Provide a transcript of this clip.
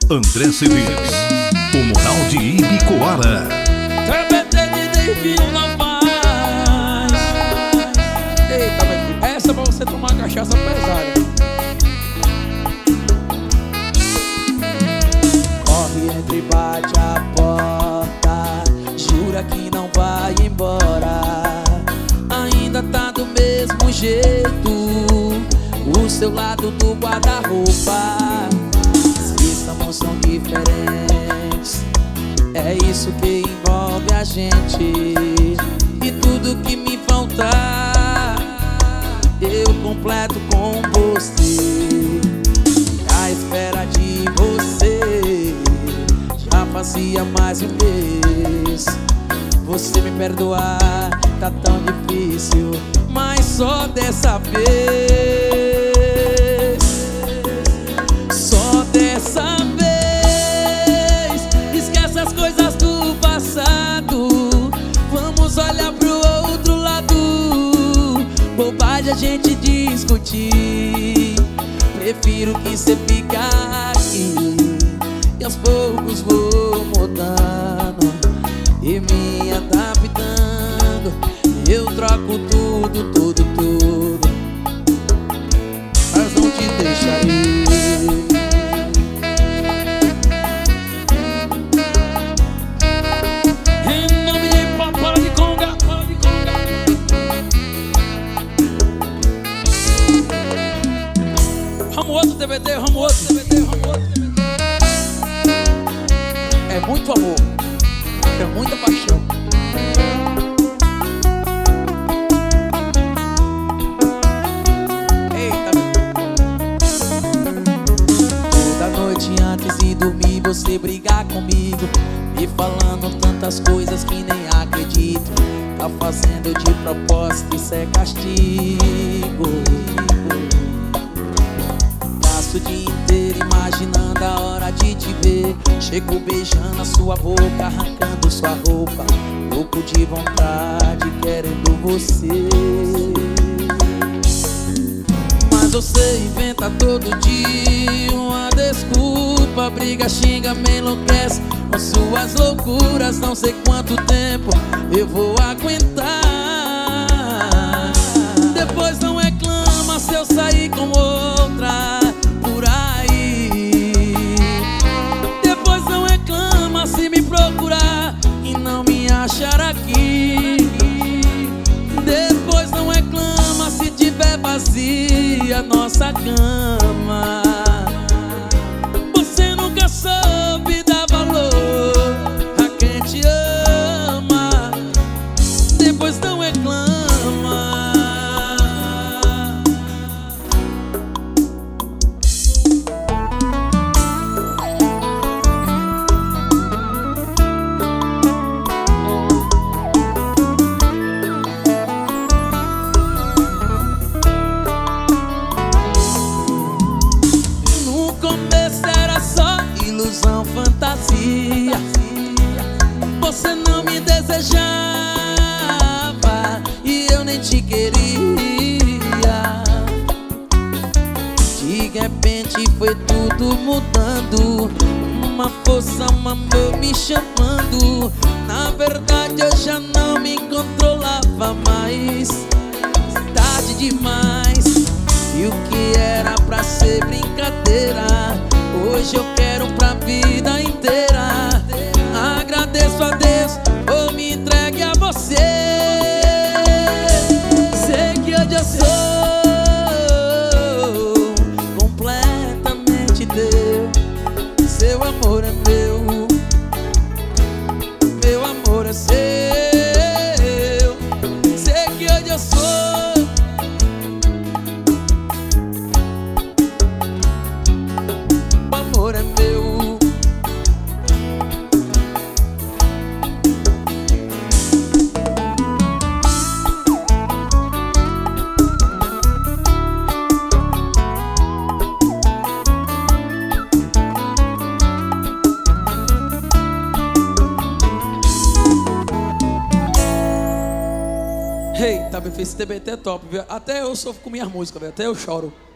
André CDs, o Moral de Ibicoara. TBT de Davinho não faz. Eita, meu filho, essa é pra você tomar cachaça pesada. Corre, entra e bate a porta, jura que não vai embora. Ainda tá do mesmo jeito, o seu lado do guarda-roupa. Estamos são diferentes, é isso que envolve a gente. E tudo que me faltar, eu completo com você. À espera de você, já fazia mais um mês. Você me perdoar tá tão difícil, mas só dessa vez. Só dessa vez, esquece as coisas do passado. Vamos olhar pro outro lado. Bobagem a gente discutir. Prefiro que cê fique aqui, e aos poucos vou mudando e me adaptando. Eu troco tudo, tudo, tudo, mas não te deixarei. Em nome de Papai de Conga, vamos outro TBT, vamos outro TBT, vamos outro TBT. É muito amor, é muita paixão. Eita, toda noite antes de dormir você brigar comigo, me falando tantas coisas que nem acredito. Tá fazendo de propósito, isso é castigo. Passo o dia inteiro imaginando a hora de te ver. Chego beijando a sua boca, arrancando sua roupa, louco de vontade, querendo você. Mas você inventa todo dia uma desculpa, briga, xinga, me enlouquece com suas loucuras. Não sei quanto tempo eu vou aguentar. Depois não reclama se eu sair com outra por aí. Depois não reclama se me procurar e não me achar aqui. Depois não reclama se tiver vazia nossa cama. Você nunca soube dar valor a quem te ama. Depois não reclama. Fantasia, você não me desejava e eu nem te queria. De repente foi tudo mudando, uma força, um amor me chamando. Na verdade eu já não me controlava mais. Tarde demais, e o que era pra ser brincadeira, hoje eu quero pra vida inteira. Agradeço a Deus por me entregue a você. Sei que hoje eu sou completamente teu. Seu amor é meu, meu amor é seu. Sei que hoje eu sou. O amor é meu. Eita, esse TBT é top, viu? Até eu sofro com minhas músicas, viu? Até eu choro.